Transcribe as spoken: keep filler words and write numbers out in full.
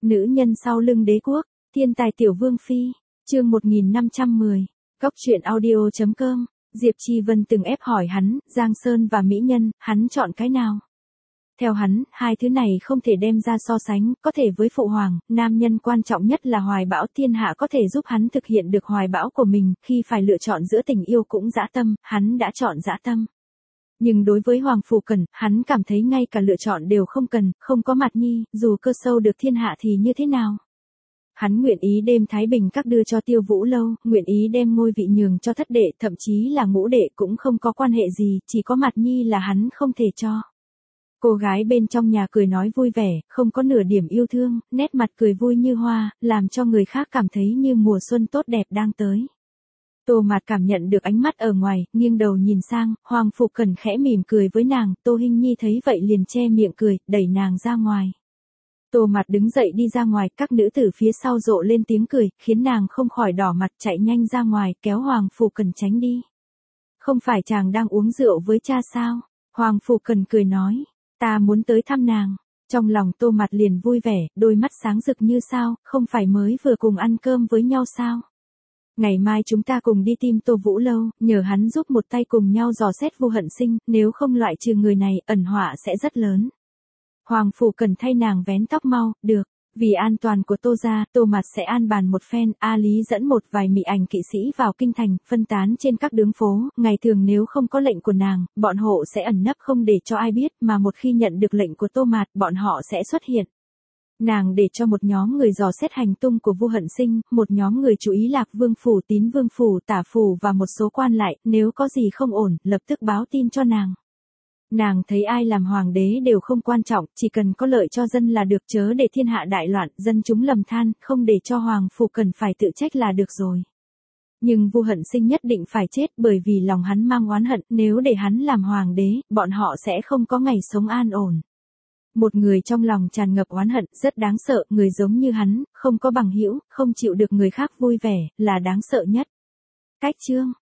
Nữ nhân sau lưng đế quốc, thiên tài tiểu vương phi, chương một nghìn năm trăm mười, Cóc truyện audio chấm com. Diệp Chi Vân từng ép hỏi hắn, Giang Sơn và mỹ nhân, hắn chọn cái nào? Theo hắn, hai thứ này không thể đem ra so sánh, có thể với phụ hoàng, nam nhân quan trọng nhất là hoài bão, thiên hạ có thể giúp hắn thực hiện được hoài bão của mình, khi phải lựa chọn giữa tình yêu cũng dã tâm, hắn đã chọn dã tâm. Nhưng đối với Hoàng Phủ Cẩn, hắn cảm thấy ngay cả lựa chọn đều không cần, không có Mạt Nhi, dù cơ sâu được thiên hạ thì như thế nào? Hắn nguyện ý đem Thái Bình các đưa cho Tiêu Vũ Lâu, nguyện ý đem ngôi vị nhường cho thất đệ, thậm chí là ngũ đệ cũng không có quan hệ gì, chỉ có Mạt Nhi là hắn không thể cho. Cô gái bên trong nhà cười nói vui vẻ, không có nửa điểm yêu thương, nét mặt cười vui như hoa, làm cho người khác cảm thấy như mùa xuân tốt đẹp đang tới. Tô Mạt cảm nhận được ánh mắt ở ngoài, nghiêng đầu nhìn sang, Hoàng Phủ Cẩn khẽ mỉm cười với nàng, Tô Hinh Nhi thấy vậy liền che miệng cười, đẩy nàng ra ngoài. Tô Mạt đứng dậy đi ra ngoài, các nữ tử phía sau rộ lên tiếng cười, khiến nàng không khỏi đỏ mặt chạy nhanh ra ngoài, kéo Hoàng Phủ Cẩn tránh đi. Không phải chàng đang uống rượu với cha sao? Hoàng Phủ Cẩn cười nói, ta muốn tới thăm nàng. Trong lòng Tô Mạt liền vui vẻ, đôi mắt sáng rực như sao, không phải mới vừa cùng ăn cơm với nhau sao? Ngày mai chúng ta cùng đi tìm Tô Vũ Lâu, nhờ hắn giúp một tay cùng nhau dò xét Vu Hận Sinh, nếu không loại trừ người này, ẩn họa sẽ rất lớn. Hoàng Phủ Cần thay nàng vén tóc mau, được, vì an toàn của Tô gia, Tô Mạt sẽ an bàn một phen, A Lý dẫn một vài mỹ ảnh kỵ sĩ vào kinh thành, phân tán trên các đường phố, ngày thường nếu không có lệnh của nàng, bọn hộ sẽ ẩn nấp không để cho ai biết, mà một khi nhận được lệnh của Tô Mạt, bọn họ sẽ xuất hiện. Nàng để cho một nhóm người dò xét hành tung của Vu Hận Sinh, một nhóm người chú ý Lạc Vương phủ, Tín Vương phủ, Tả phủ và một số quan lại, nếu có gì không ổn, lập tức báo tin cho nàng. Nàng thấy ai làm hoàng đế đều không quan trọng, chỉ cần có lợi cho dân là được, chớ để thiên hạ đại loạn, dân chúng lầm than, không để cho Hoàng Phủ Cần phải tự trách là được rồi. Nhưng Vu Hận Sinh nhất định phải chết, bởi vì lòng hắn mang oán hận, nếu để hắn làm hoàng đế, bọn họ sẽ không có ngày sống an ổn. Một người trong lòng tràn ngập oán hận, rất đáng sợ, người giống như hắn, không có bằng hữu, không chịu được người khác vui vẻ, là đáng sợ nhất. Cách chương